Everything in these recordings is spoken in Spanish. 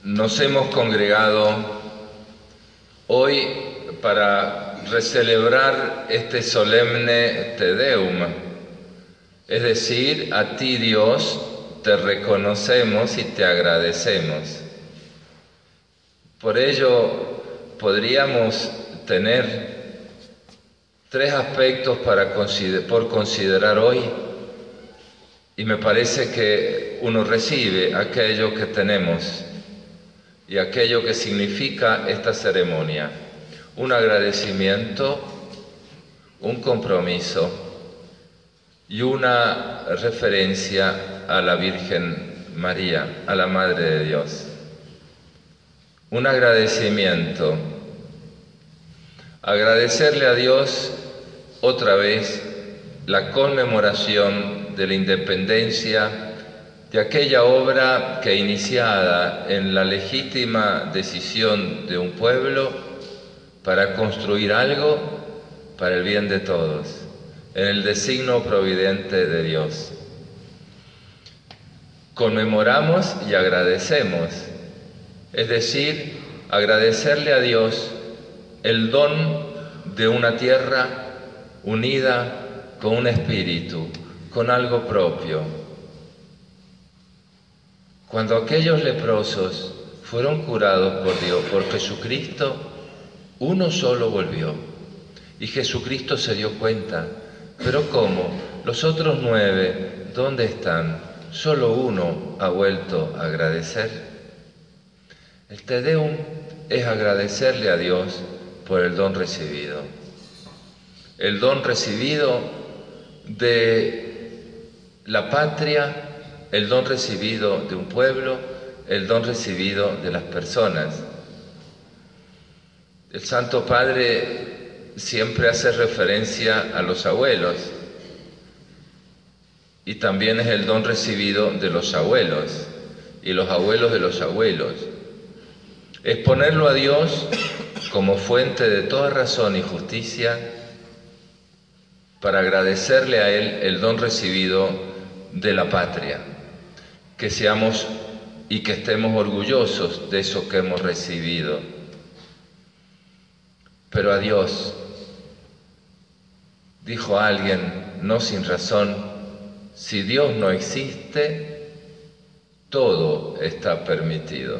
Nos hemos congregado hoy para recelebrar este solemne Te Deum, es decir, a ti Dios te reconocemos y te agradecemos. Por ello podríamos tener tres aspectos por considerar hoy, y me parece que uno recibe aquello que tenemos y aquello que significa esta ceremonia: un agradecimiento, un compromiso y una referencia a la Virgen María, a la Madre de Dios. Un agradecimiento, agradecerle a Dios otra vez la conmemoración de la independencia, de aquella obra que, iniciada en la legítima decisión de un pueblo para construir algo para el bien de todos, en el designio providente de Dios. Conmemoramos y agradecemos, es decir, agradecerle a Dios el don de una tierra unida con un espíritu, con algo propio. Cuando aquellos leprosos fueron curados por Dios, por Jesucristo, uno solo volvió. Y Jesucristo se dio cuenta. ¿Pero cómo? Los otros 9, ¿dónde están? Solo uno ha vuelto a agradecer. El Te Deum es agradecerle a Dios por el don recibido. El don recibido de la patria, el don recibido de un pueblo, el don recibido de las personas. El Santo Padre siempre hace referencia a los abuelos, y también es el don recibido de los abuelos y los abuelos de los abuelos. Es ponerlo a Dios como fuente de toda razón y justicia para agradecerle a Él el don recibido de la patria. Que seamos y que estemos orgullosos de eso que hemos recibido. Pero a Dios, dijo alguien, no sin razón, si Dios no existe, todo está permitido.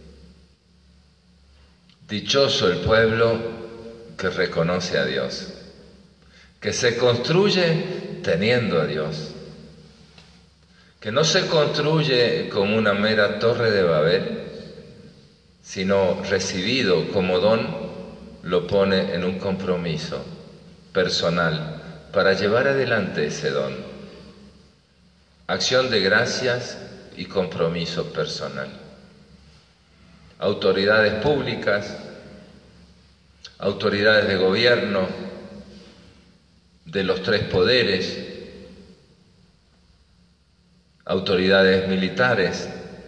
Dichoso el pueblo que reconoce a Dios, que se construye teniendo a Dios, que no se construye como una mera torre de Babel, sino recibido como don, lo pone en un compromiso personal para llevar adelante ese don. Acción de gracias y compromiso personal. Autoridades públicas, autoridades de gobierno, de los 3 poderes, autoridades militares,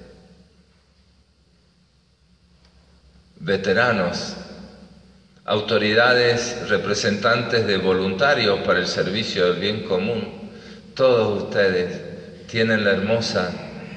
veteranos, autoridades representantes de voluntarios para el servicio del bien común, todos ustedes tienen la hermosa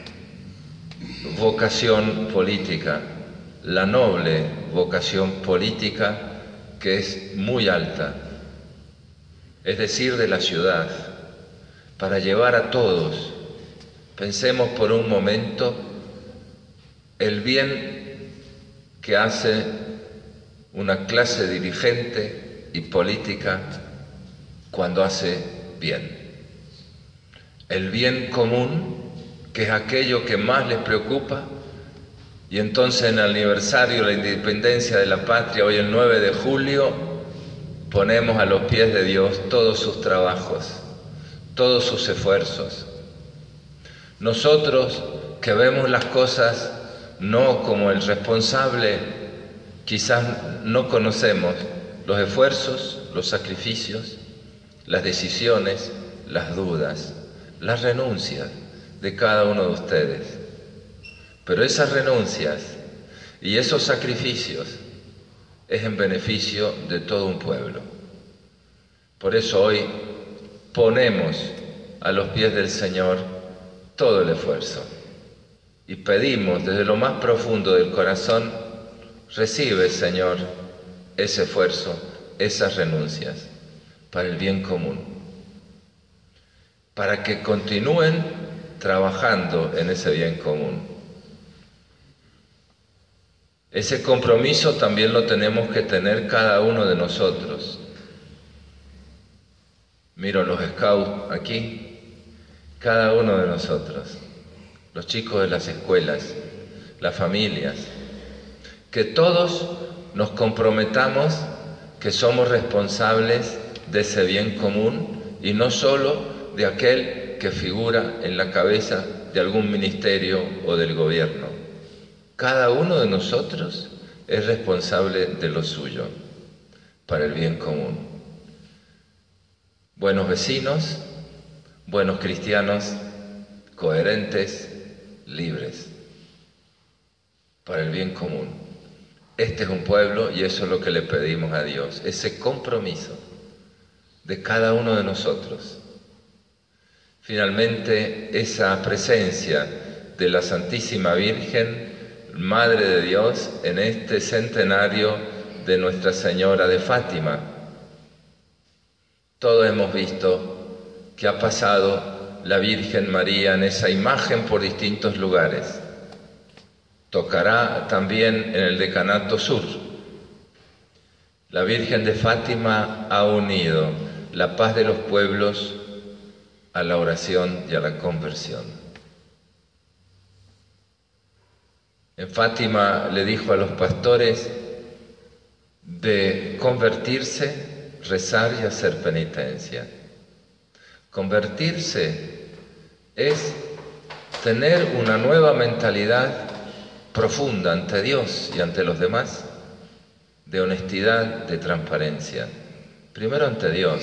vocación política, la noble vocación política que es muy alta, es decir, de la ciudad, para llevar a todos. Pensemos por un momento el bien que hace una clase dirigente y política cuando hace bien. El bien común, que es aquello que más les preocupa, y entonces en el aniversario de la independencia de la patria, hoy el 9 de julio, ponemos a los pies de Dios todos sus trabajos, todos sus esfuerzos. Nosotros que vemos las cosas no como el responsable, quizás no conocemos los esfuerzos, los sacrificios, las decisiones, las dudas, las renuncias de cada uno de ustedes. Pero esas renuncias y esos sacrificios es en beneficio de todo un pueblo. Por eso hoy ponemos a los pies del Señor todo el esfuerzo. y pedimos desde lo más profundo del corazón, recibe, Señor, ese esfuerzo, esas renuncias, para el bien común, para que continúen trabajando en ese bien común. Ese compromiso también lo tenemos que tener cada uno de nosotros. Miro los scouts aquí, cada uno de nosotros, los chicos de las escuelas, las familias, que todos nos comprometamos que somos responsables de ese bien común y no solo de aquel que figura en la cabeza de algún ministerio o del gobierno. Cada uno de nosotros es responsable de lo suyo, para el bien común. Buenos vecinos, buenos cristianos, coherentes, libres, para el bien común. Este es un pueblo y eso es lo que le pedimos a Dios, ese compromiso de cada uno de nosotros. Finalmente, esa presencia de la Santísima Virgen, Madre de Dios, en este centenario de Nuestra Señora de Fátima. Todos hemos visto que ha pasado la Virgen María en esa imagen por distintos lugares. Tocará también en el Decanato Sur. La Virgen de Fátima ha unido la paz de los pueblos a la oración y a la conversión. En Fátima le dijo a los pastores de convertirse, rezar y hacer penitencia. Convertirse es tener una nueva mentalidad profunda ante Dios y ante los demás, de honestidad, de transparencia. Primero ante Dios,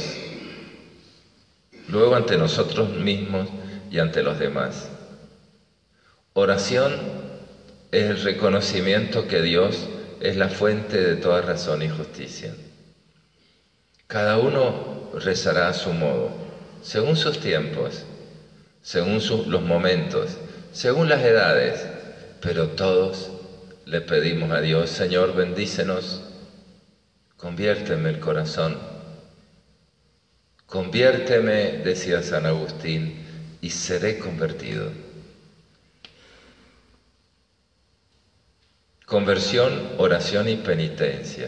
luego ante nosotros mismos y ante los demás. Oración es el reconocimiento que Dios es la fuente de toda razón y justicia. Cada uno rezará a su modo, según sus tiempos, según los momentos, según las edades, pero todos le pedimos a Dios: Señor, bendícenos, conviérteme el corazón, conviérteme, decía San Agustín, y seré convertido. Conversión, oración y penitencia.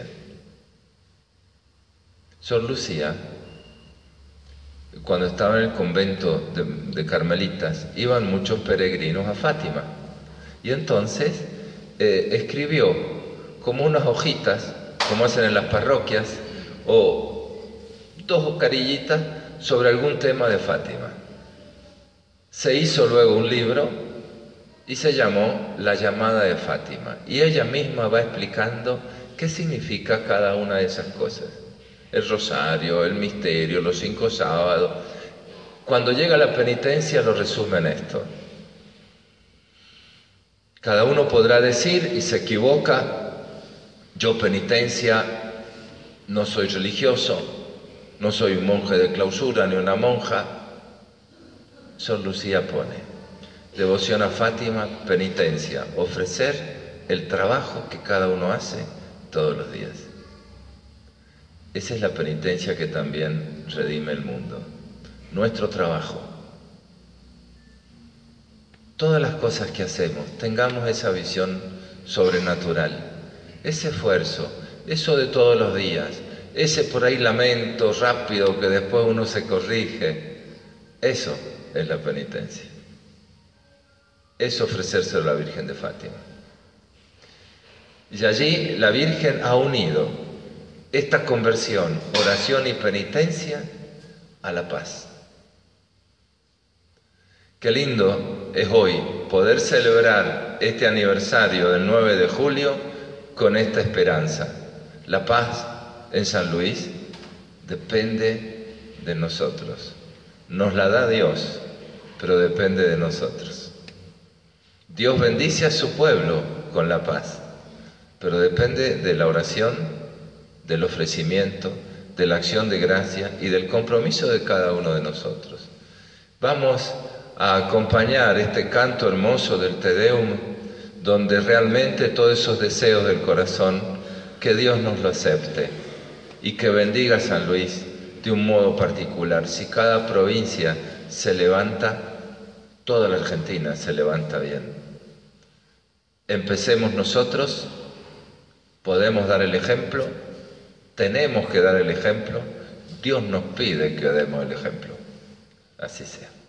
Sor Lucía, cuando estaba en el convento de Carmelitas, iban muchos peregrinos a Fátima. Y entonces escribió como unas hojitas, como hacen en las parroquias, o dos carillitas sobre algún tema de Fátima. Se hizo luego un libro y se llamó La llamada de Fátima. Y ella misma va explicando qué significa cada una de esas cosas. El rosario, el misterio, los 5 sábados. Cuando llega la penitencia lo resume en esto. Cada uno podrá decir, y se equivoca: yo penitencia no soy religioso, no soy un monje de clausura ni una monja. Sor Lucía pone: devoción a Fátima, penitencia, ofrecer el trabajo que cada uno hace todos los días. Esa es la penitencia que también redime el mundo, nuestro trabajo. Todas las cosas que hacemos, tengamos esa visión sobrenatural, ese esfuerzo, eso de todos los días, ese por ahí lamento rápido que después uno se corrige. Eso es la penitencia. Es ofrecérselo a la Virgen de Fátima. Y allí la Virgen ha unido esta conversión, oración y penitencia a la paz. Qué lindo es hoy poder celebrar este aniversario del 9 de julio con esta esperanza. La paz en San Luis depende de nosotros. Nos la da Dios, pero depende de nosotros. Dios bendice a su pueblo con la paz, pero depende de la oración, del ofrecimiento, de la acción de gracia y del compromiso de cada uno de nosotros. Vamos a acompañar este canto hermoso del Te Deum, donde realmente todos esos deseos del corazón, que Dios nos lo acepte y que bendiga a San Luis de un modo particular. Si cada provincia se levanta, toda la Argentina se levanta bien. Empecemos nosotros, podemos dar el ejemplo, tenemos que dar el ejemplo, Dios nos pide que demos el ejemplo. Así sea.